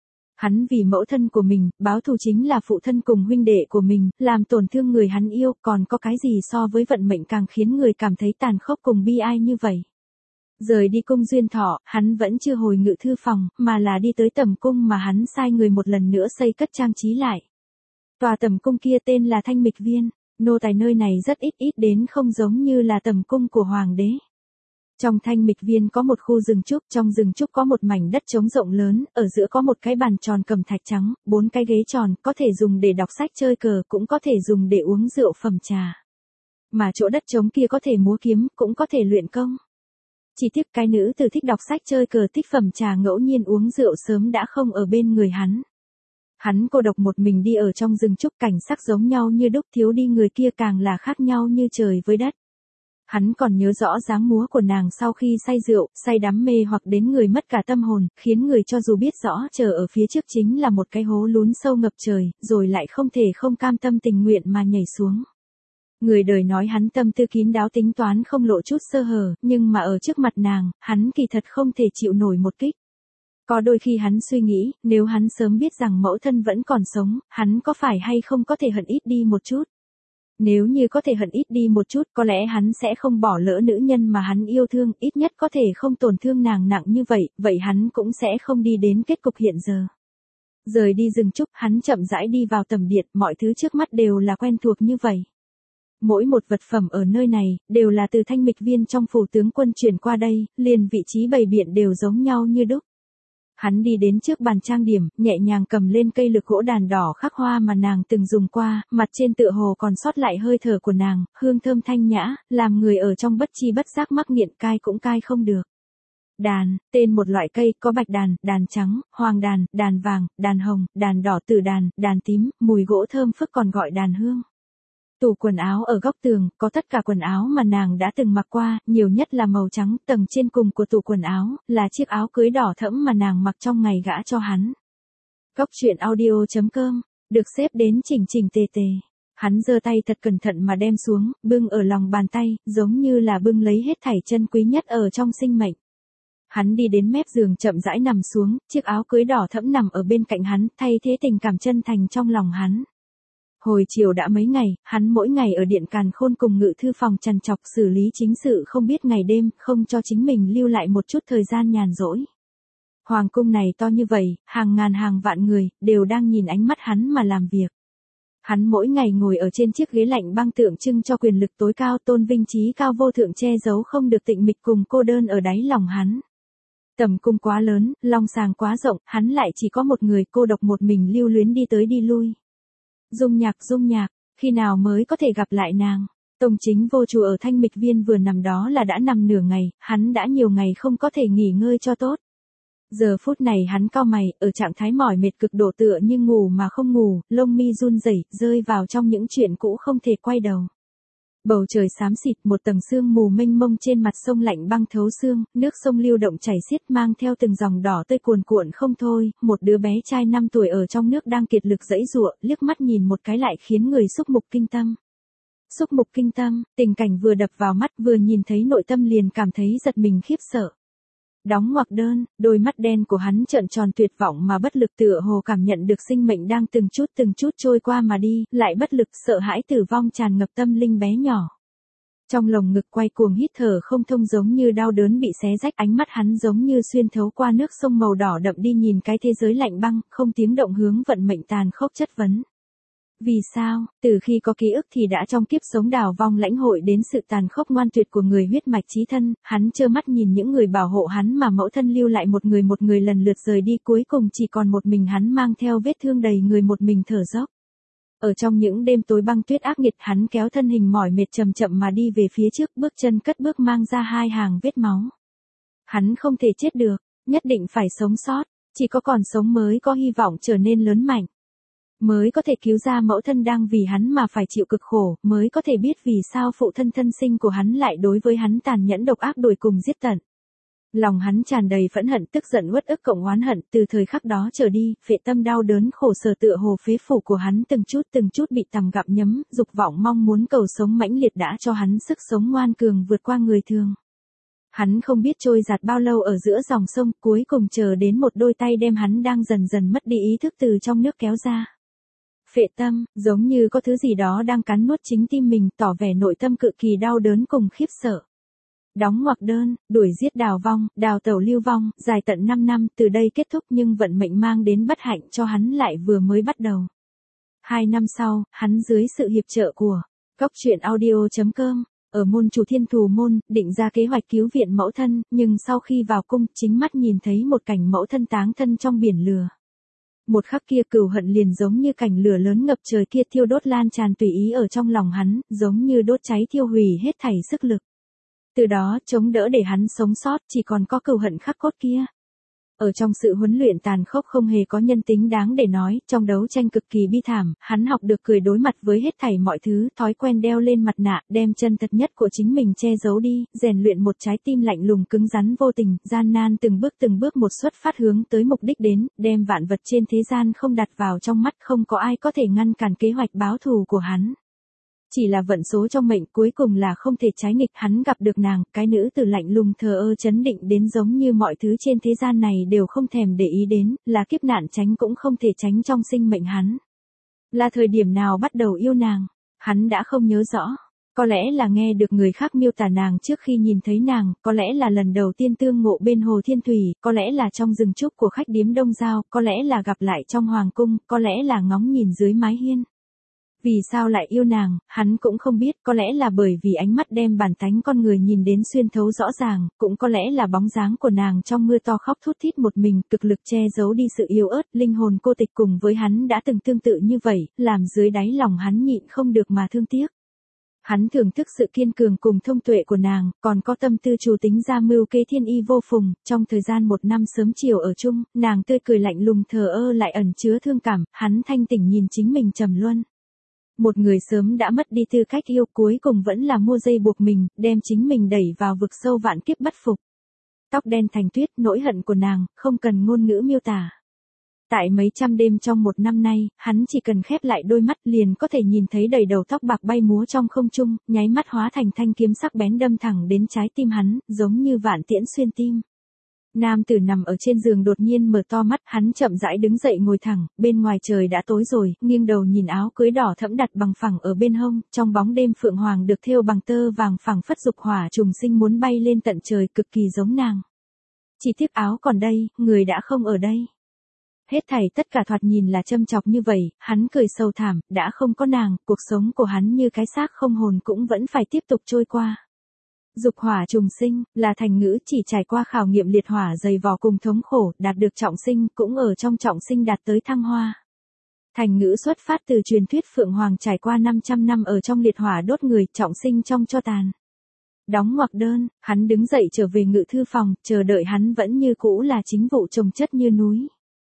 Hắn vì mẫu thân của mình, báo thù chính là phụ thân cùng huynh đệ của mình, làm tổn thương người hắn yêu, còn có cái gì so với vận mệnh càng khiến người cảm thấy tàn khốc cùng bi ai như vậy. Rời đi cung duyên thọ, hắn vẫn chưa hồi ngự thư phòng, mà là đi tới tầm cung mà hắn sai người một lần nữa xây cất trang trí lại. Tòa tầm cung kia tên là Thanh Mịch Viên, nô tài nơi này rất ít đến không giống như là tầm cung của hoàng đế. Trong Thanh Mịch Viên có một khu rừng trúc, trong rừng trúc có một mảnh đất trống rộng lớn, ở giữa có một cái bàn tròn cầm thạch trắng, 4 cái ghế tròn, có thể dùng để đọc sách chơi cờ, cũng có thể dùng để uống rượu phẩm trà. Mà chỗ đất trống kia có thể múa kiếm, cũng có thể luyện công. Chỉ tiếc cái nữ tử thích đọc sách chơi cờ thích phẩm trà ngẫu nhiên uống rượu sớm đã không ở bên người hắn. Hắn cô độc một mình đi ở trong rừng trúc, cảnh sắc giống nhau như đúc, thiếu đi người kia càng là khác nhau như trời với đất. Hắn còn nhớ rõ dáng múa của nàng sau khi say rượu, say đắm mê hoặc đến người mất cả tâm hồn, khiến người cho dù biết rõ chờ ở phía trước chính là một cái hố lún sâu ngập trời, rồi lại không thể không cam tâm tình nguyện mà nhảy xuống. Người đời nói hắn tâm tư kín đáo tính toán không lộ chút sơ hở, nhưng mà ở trước mặt nàng, hắn kỳ thật không thể chịu nổi một kích. Có đôi khi hắn suy nghĩ, nếu hắn sớm biết rằng mẫu thân vẫn còn sống, hắn có phải hay không có thể hận ít đi một chút. Nếu như có thể hận ít đi một chút, có lẽ hắn sẽ không bỏ lỡ nữ nhân mà hắn yêu thương, ít nhất có thể không tổn thương nàng nặng như vậy, vậy hắn cũng sẽ không đi đến kết cục hiện giờ. Rời đi rừng trúc, hắn chậm rãi đi vào tầm điện, mọi thứ trước mắt đều là quen thuộc như vậy. Mỗi một vật phẩm ở nơi này, đều là từ thanh mịch viên trong phủ tướng quân chuyển qua đây, liền vị trí bày biện đều giống nhau như đúc. Hắn đi đến trước bàn trang điểm, nhẹ nhàng cầm lên cây lược gỗ đàn đỏ khắc hoa mà nàng từng dùng qua, mặt trên tựa hồ còn sót lại hơi thở của nàng, hương thơm thanh nhã, làm người ở trong bất chi bất giác mắc nghiện cai cũng cai không được. Đàn, tên một loại cây, có bạch đàn, đàn trắng, hoàng đàn, đàn vàng, đàn hồng, đàn đỏ, tử đàn, đàn tím, mùi gỗ thơm phức còn gọi đàn hương. Tủ quần áo ở góc tường, có tất cả quần áo mà nàng đã từng mặc qua, nhiều nhất là màu trắng, tầng trên cùng của tủ quần áo, là chiếc áo cưới đỏ thẫm mà nàng mặc trong ngày gả cho hắn. Góc truyện audio.com, được xếp đến chỉnh chỉnh tề tề. Hắn giơ tay thật cẩn thận mà đem xuống, bưng ở lòng bàn tay, giống như là bưng lấy hết thảy chân quý nhất ở trong sinh mệnh. Hắn đi đến mép giường chậm rãi nằm xuống, chiếc áo cưới đỏ thẫm nằm ở bên cạnh hắn, thay thế tình cảm chân thành trong lòng hắn. Hồi chiều đã mấy ngày, hắn mỗi ngày ở điện càn khôn cùng ngự thư phòng trằn trọc xử lý chính sự không biết ngày đêm, không cho chính mình lưu lại một chút thời gian nhàn rỗi. Hoàng cung này to như vậy, hàng ngàn hàng vạn người, đều đang nhìn ánh mắt hắn mà làm việc. Hắn mỗi ngày ngồi ở trên chiếc ghế lạnh băng tượng trưng cho quyền lực tối cao, tôn vinh trí cao vô thượng che giấu không được tịnh mịch cùng cô đơn ở đáy lòng hắn. Tầm cung quá lớn, long sàng quá rộng, hắn lại chỉ có một người cô độc một mình lưu luyến đi tới đi lui. Dung nhạc, khi nào mới có thể gặp lại nàng? Tông Chính Vô Chủ ở Thanh Mịch Viên vừa nằm đó là đã nằm nửa ngày, hắn đã nhiều ngày không có thể nghỉ ngơi cho tốt. Giờ phút này hắn cau mày, ở trạng thái mỏi mệt cực độ tựa như ngủ mà không ngủ, lông mi run rẩy, rơi vào trong những chuyện cũ không thể quay đầu. Bầu trời xám xịt, một tầng sương mù mênh mông trên mặt sông lạnh băng thấu xương, nước sông lưu động chảy xiết mang theo từng dòng đỏ tươi cuồn cuộn không thôi, một đứa bé trai 5 tuổi ở trong nước đang kiệt lực giãy giụa, liếc mắt nhìn một cái lại khiến người xúc mục kinh tâm. Xúc mục kinh tâm, tình cảnh vừa đập vào mắt vừa nhìn thấy nội tâm liền cảm thấy giật mình khiếp sợ. Đóng ngoặc đơn, đôi mắt đen của hắn trợn tròn tuyệt vọng mà bất lực tựa hồ cảm nhận được sinh mệnh đang từng chút trôi qua mà đi, lại bất lực sợ hãi tử vong tràn ngập tâm linh bé nhỏ. Trong lồng ngực quay cuồng hít thở không thông giống như đau đớn bị xé rách, ánh mắt hắn giống như xuyên thấu qua nước sông màu đỏ đậm đi nhìn cái thế giới lạnh băng, không tiếng động hướng vận mệnh tàn khốc chất vấn. Vì sao, từ khi có ký ức thì đã trong kiếp sống đào vong lãnh hội đến sự tàn khốc ngoan tuyệt của người huyết mạch chí thân, hắn trơ mắt nhìn những người bảo hộ hắn mà mẫu thân lưu lại một người lần lượt rời đi, cuối cùng chỉ còn một mình hắn mang theo vết thương đầy người một mình thở dốc. Ở trong những đêm tối băng tuyết ác nghiệt hắn kéo thân hình mỏi mệt chậm chậm mà đi về phía trước, bước chân cất bước mang ra 2 hàng vết máu. Hắn không thể chết được, nhất định phải sống sót, chỉ có còn sống mới có hy vọng trở nên lớn mạnh. Mới có thể cứu ra mẫu thân đang vì hắn mà phải chịu cực khổ, mới có thể biết vì sao phụ thân thân sinh của hắn lại đối với hắn tàn nhẫn độc ác đuổi cùng giết tận. Lòng hắn tràn đầy phẫn hận, tức giận uất ức cộng oán hận, từ thời khắc đó trở đi, phệ tâm đau đớn khổ sở tựa hồ phế phủ của hắn từng chút bị tằm gặm nhấm, dục vọng mong muốn cầu sống mãnh liệt đã cho hắn sức sống ngoan cường vượt qua người thường. Hắn không biết trôi giạt bao lâu ở giữa dòng sông, cuối cùng chờ đến một đôi tay đem hắn đang dần dần mất đi ý thức từ trong nước kéo ra. Phệ tâm, giống như có thứ gì đó đang cắn nuốt chính tim mình, tỏ vẻ nội tâm cực kỳ đau đớn cùng khiếp sợ. Đóng ngoặc đơn, đuổi giết đào vong, đào tẩu lưu vong, dài tận 5 năm, từ đây kết thúc nhưng vận mệnh mang đến bất hạnh cho hắn lại vừa mới bắt đầu. 2 năm sau, hắn dưới sự hiệp trợ của Góc truyện audio.com, ở môn chủ Thiên Thù Môn, định ra kế hoạch cứu viện mẫu thân, nhưng sau khi vào cung, chính mắt nhìn thấy một cảnh mẫu thân táng thân trong biển lửa. Một khắc kia cừu hận liền giống như cảnh lửa lớn ngập trời kia thiêu đốt lan tràn tùy ý ở trong lòng hắn, giống như đốt cháy thiêu hủy hết thảy sức lực. Từ đó, chống đỡ để hắn sống sót chỉ còn có cừu hận khắc cốt kia. Ở trong sự huấn luyện tàn khốc không hề có nhân tính đáng để nói, trong đấu tranh cực kỳ bi thảm, hắn học được cười đối mặt với hết thảy mọi thứ, thói quen đeo lên mặt nạ, đem chân thật nhất của chính mình che giấu đi, rèn luyện một trái tim lạnh lùng cứng rắn vô tình, gian nan từng bước một xuất phát hướng tới mục đích đến, đem vạn vật trên thế gian không đặt vào trong mắt, không có ai có thể ngăn cản kế hoạch báo thù của hắn. Chỉ là vận số trong mệnh cuối cùng là không thể trái nghịch, hắn gặp được nàng, cái nữ tử lạnh lùng thờ ơ chấn định đến giống như mọi thứ trên thế gian này đều không thèm để ý đến, là kiếp nạn tránh cũng không thể tránh trong sinh mệnh hắn. Là thời điểm nào bắt đầu yêu nàng, hắn đã không nhớ rõ. Có lẽ là nghe được người khác miêu tả nàng trước khi nhìn thấy nàng, có lẽ là lần đầu tiên tương ngộ bên hồ Thiên Thủy, có lẽ là trong rừng trúc của khách điếm Đông Giao, có lẽ là gặp lại trong hoàng cung, có lẽ là ngóng nhìn dưới mái hiên. Vì sao lại yêu nàng, hắn cũng không biết, có lẽ là bởi vì ánh mắt đem bản tánh con người nhìn đến xuyên thấu rõ ràng, cũng có lẽ là bóng dáng của nàng trong mưa to khóc thút thít một mình, cực lực che giấu đi sự yếu ớt, linh hồn cô tịch cùng với hắn đã từng tương tự như vậy, làm dưới đáy lòng hắn nhịn không được mà thương tiếc. Hắn thưởng thức sự kiên cường cùng thông tuệ của nàng, còn có tâm tư chủ tính ra mưu kế thiên y vô phùng, trong thời gian 1 năm sớm chiều ở chung, nàng tươi cười lạnh lùng thờ ơ lại ẩn chứa thương cảm, hắn thanh tỉnh nhìn chính mình trầm luân. Một người sớm đã mất đi tư cách yêu cuối cùng vẫn là mua dây buộc mình, đem chính mình đẩy vào vực sâu vạn kiếp bất phục. Tóc đen thành tuyết, nỗi hận của nàng, không cần ngôn ngữ miêu tả. Tại mấy trăm đêm trong 1 năm nay, hắn chỉ cần khép lại đôi mắt liền có thể nhìn thấy đầy đầu tóc bạc bay múa trong không trung, nháy mắt hóa thành thanh kiếm sắc bén đâm thẳng đến trái tim hắn, giống như vạn tiễn xuyên tim. Nam tử nằm ở trên giường đột nhiên mở to mắt, hắn chậm rãi đứng dậy ngồi thẳng, bên ngoài trời đã tối rồi, nghiêng đầu nhìn áo cưới đỏ thẫm đặt bằng phẳng ở bên hông, trong bóng đêm phượng hoàng được thêu bằng tơ vàng phẳng phất dục hỏa trùng sinh muốn bay lên tận trời, cực kỳ giống nàng. Chỉ tiếc áo còn đây, người đã không ở đây. Hết thảy tất cả thoạt nhìn là châm chọc như vậy, hắn cười sâu thảm, đã không có nàng, cuộc sống của hắn như cái xác không hồn cũng vẫn phải tiếp tục trôi qua. Dục hỏa trùng sinh, là thành ngữ chỉ trải qua khảo nghiệm liệt hỏa dày vò cùng thống khổ, đạt được trọng sinh, cũng ở trong trọng sinh đạt tới thăng hoa. Thành ngữ xuất phát từ truyền thuyết Phượng Hoàng trải qua 500 năm ở trong liệt hỏa đốt người, trọng sinh trong tro tàn. Đóng ngoặc đơn, hắn đứng dậy trở về ngự thư phòng, chờ đợi hắn vẫn như cũ là chính vụ trồng chất như núi.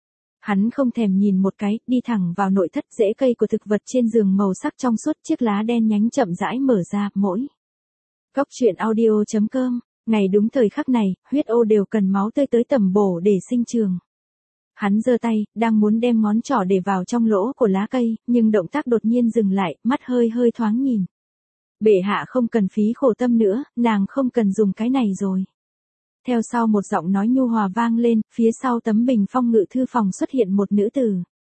Hắn không thèm nhìn một cái, đi thẳng vào nội thất, rễ cây của thực vật trên giường màu sắc trong suốt, chiếc lá đen nhánh chậm rãi mở ra, mỗi. Góc truyện audio.com, ngày đúng thời khắc này, huyết ô đều cần máu tươi tới tầm bổ để sinh trường. Hắn giơ tay, đang muốn đem ngón trỏ để vào trong lỗ của lá cây, nhưng động tác đột nhiên dừng lại, mắt hơi hơi thoáng nhìn. Bệ hạ không cần phí khổ tâm nữa, nàng không cần dùng cái này rồi. Theo sau một giọng nói nhu hòa vang lên, phía sau tấm bình phong ngự thư phòng xuất hiện một nữ tử.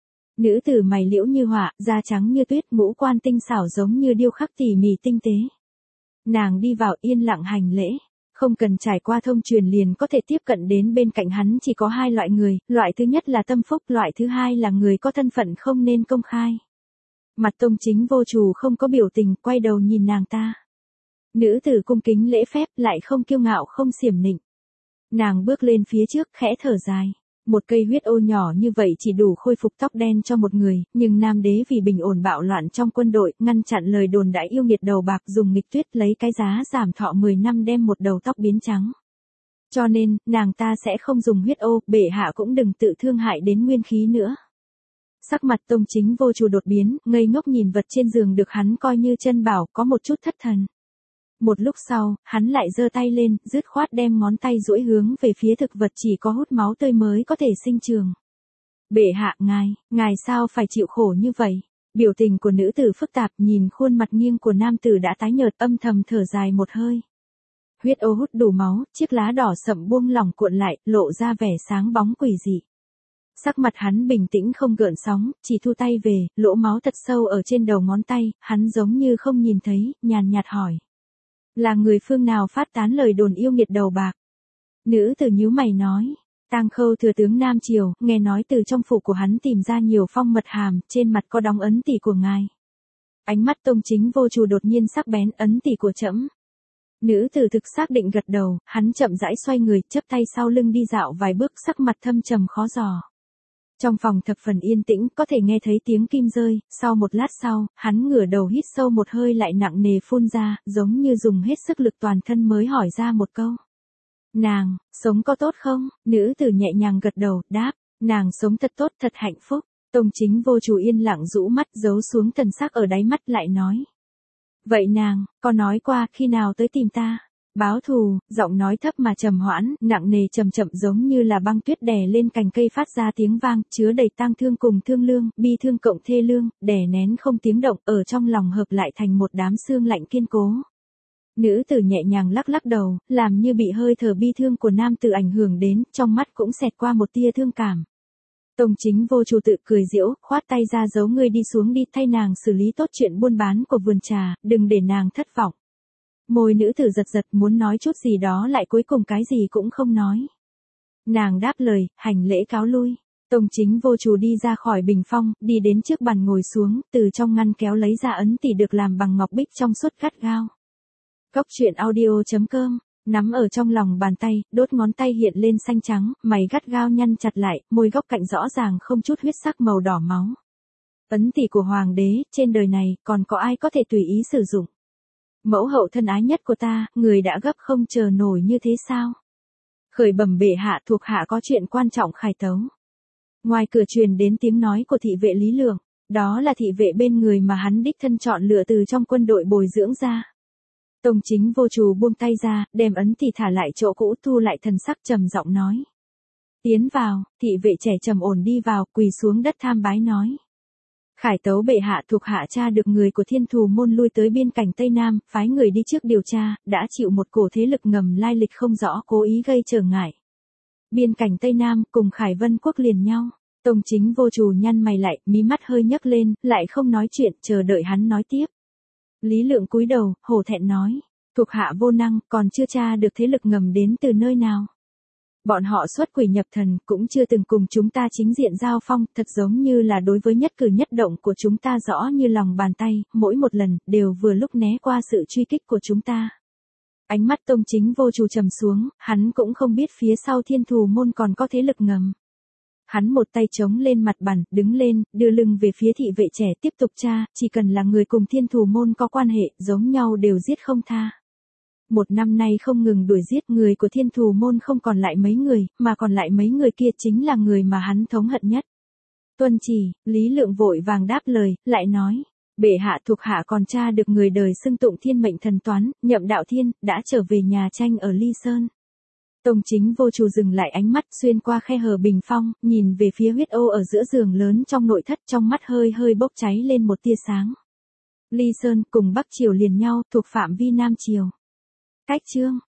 Nữ tử mày liễu như họa, da trắng như tuyết, ngũ quan tinh xảo giống như điêu khắc tỉ mỉ tinh tế. Nàng đi vào yên lặng hành lễ, không cần trải qua thông truyền liền có thể tiếp cận đến bên cạnh hắn, chỉ có 2 loại người, loại thứ nhất là tâm phúc, loại thứ hai là người có thân phận không nên công khai. Mặt Tông Chính Vô Trù không có biểu tình, quay đầu nhìn nàng ta. Nữ tử cung kính lễ phép, lại không kiêu ngạo không xiểm nịnh. Nàng bước lên phía trước, khẽ thở dài. Một cây huyết ô nhỏ như vậy chỉ đủ khôi phục tóc đen cho một người, nhưng nam đế vì bình ổn bạo loạn trong quân đội, ngăn chặn lời đồn đại yêu nghiệt đầu bạc, dùng nghịch tuyết lấy cái giá giảm thọ 10 năm đem một đầu tóc biến trắng. Cho nên, nàng ta sẽ không dùng huyết ô, bệ hạ cũng đừng tự thương hại đến nguyên khí nữa. Sắc mặt Tông Chính Vô Trù đột biến, ngây ngốc nhìn vật trên giường được hắn coi như chân bảo, có một chút thất thần. Một lúc sau, hắn lại giơ tay lên, dứt khoát đem ngón tay duỗi hướng về phía thực vật chỉ có hút máu tươi mới có thể sinh trường. Bệ hạ, ngài sao phải chịu khổ như vậy? Biểu tình của nữ tử phức tạp, nhìn khuôn mặt nghiêng của nam tử đã tái nhợt, âm thầm thở dài một hơi. Huyết ô hút đủ máu, chiếc lá đỏ sậm buông lỏng cuộn lại, lộ ra vẻ sáng bóng quỷ dị. Sắc mặt hắn bình tĩnh không gợn sóng, chỉ thu tay về, lỗ máu thật sâu ở trên đầu ngón tay, hắn giống như không nhìn thấy, nhàn nhạt hỏi. Là người phương nào phát tán lời đồn yêu nghiệt đầu bạc? Nữ tử nhíu mày nói. Tang Khâu thừa tướng Nam Triều, nghe nói từ trong phủ của hắn tìm ra nhiều phong mật hàm, trên mặt có đóng ấn tỷ của ngài. Ánh mắt Tông Chính Vô Trù đột nhiên sắc bén, ấn tỷ của trẫm. Nữ tử thực xác định gật đầu, hắn chậm rãi xoay người, chắp tay sau lưng đi dạo vài bước, sắc mặt thâm trầm khó dò. Trong phòng thập phần yên tĩnh, có thể nghe thấy tiếng kim rơi, sau một lát sau, hắn ngửa đầu hít sâu một hơi lại nặng nề phun ra, giống như dùng hết sức lực toàn thân mới hỏi ra một câu. Nàng, sống có tốt không? Nữ tử nhẹ nhàng gật đầu, đáp, nàng sống thật tốt, thật hạnh phúc. Tông Chính Vô Trù yên lặng rũ mắt, giấu xuống thần sắc ở đáy mắt lại nói. Vậy nàng, có nói qua khi nào tới tìm ta? Báo thù, giọng nói thấp mà trầm hoãn, nặng nề chậm chậm giống như là băng tuyết đè lên cành cây phát ra tiếng vang, chứa đầy tang thương cùng thương lương, bi thương cộng thê lương, đè nén không tiếng động, ở trong lòng hợp lại thành một đám xương lạnh kiên cố. Nữ tử nhẹ nhàng lắc lắc đầu, làm như bị hơi thở bi thương của nam tử ảnh hưởng đến, trong mắt cũng xẹt qua một tia thương cảm. Tông Chính Vô Chủ tự cười giễu, khoát tay ra giấu ngươi đi xuống đi, thay nàng xử lý tốt chuyện buôn bán của vườn trà, đừng để nàng thất vọng. Môi nữ tử giật giật muốn nói chút gì đó lại cuối cùng cái gì cũng không nói. Nàng đáp lời, hành lễ cáo lui. Tông Chính Vô Chủ đi ra khỏi bình phong, đi đến trước bàn ngồi xuống, từ trong ngăn kéo lấy ra ấn tỷ được làm bằng ngọc bích trong suốt gắt gao. Cốc truyện audio.com, nắm ở trong lòng bàn tay, đốt ngón tay hiện lên xanh trắng, mày gắt gao nhăn chặt lại, môi góc cạnh rõ ràng không chút huyết sắc màu đỏ máu. Ấn tỷ của hoàng đế, trên đời này, còn có ai có thể tùy ý sử dụng. Mẫu hậu thân ái nhất của ta, người đã gấp không chờ nổi như thế sao? Khởi bẩm bệ hạ, thuộc hạ có chuyện quan trọng khải tấu. Ngoài cửa truyền đến tiếng nói của thị vệ Lý Lượng, đó là thị vệ bên người mà hắn đích thân chọn lựa từ trong quân đội bồi dưỡng ra. Tông Chính Vô Chủ buông tay ra, đem ấn tỷ thả lại chỗ cũ, thu lại thần sắc trầm giọng nói. Tiến vào, thị vệ trẻ trầm ổn đi vào, quỳ xuống đất tham bái nói. Khải tấu bệ hạ, thuộc hạ tra được người của Thiên Thù môn lui tới biên cảnh Tây Nam, phái người đi trước điều tra, đã chịu một cổ thế lực ngầm lai lịch không rõ cố ý gây trở ngại. Biên cảnh Tây Nam cùng Khải Vân quốc liền nhau. Tông Chính Vô Chủ nhăn mày lại, mí mắt hơi nhấc lên, lại không nói chuyện, chờ đợi hắn nói tiếp. Lý Lượng cúi đầu, hổ thẹn nói, thuộc hạ vô năng, còn chưa tra được thế lực ngầm đến từ nơi nào. Bọn họ xuất quỷ nhập thần, cũng chưa từng cùng chúng ta chính diện giao phong, thật giống như là đối với nhất cử nhất động của chúng ta rõ như lòng bàn tay, mỗi một lần, đều vừa lúc né qua sự truy kích của chúng ta. Ánh mắt Tông Chính Vô Chủ trầm xuống, hắn cũng không biết phía sau Thiên Thù môn còn có thế lực ngầm. Hắn một tay chống lên mặt bàn, đứng lên, đưa lưng về phía thị vệ trẻ tiếp tục tra, chỉ cần là người cùng Thiên Thù môn có quan hệ, giống nhau đều giết không tha. Một năm nay không ngừng đuổi giết, người của Thiên Thù môn không còn lại mấy người, mà còn lại mấy người kia chính là người mà hắn thống hận nhất. Tuân chỉ, Lý Lượng vội vàng đáp lời, lại nói, bệ hạ, thuộc hạ còn tra được người đời xưng tụng thiên mệnh thần toán, Nhậm Đạo Thiên, đã trở về nhà tranh ở Ly Sơn. Tông Chính Vô Chủ dừng lại ánh mắt xuyên qua khe hở bình phong, nhìn về phía huyết ô ở giữa giường lớn trong nội thất, trong mắt hơi hơi bốc cháy lên một tia sáng. Ly Sơn cùng Bắc Triều liền nhau, thuộc phạm vi Nam Triều. Cách chương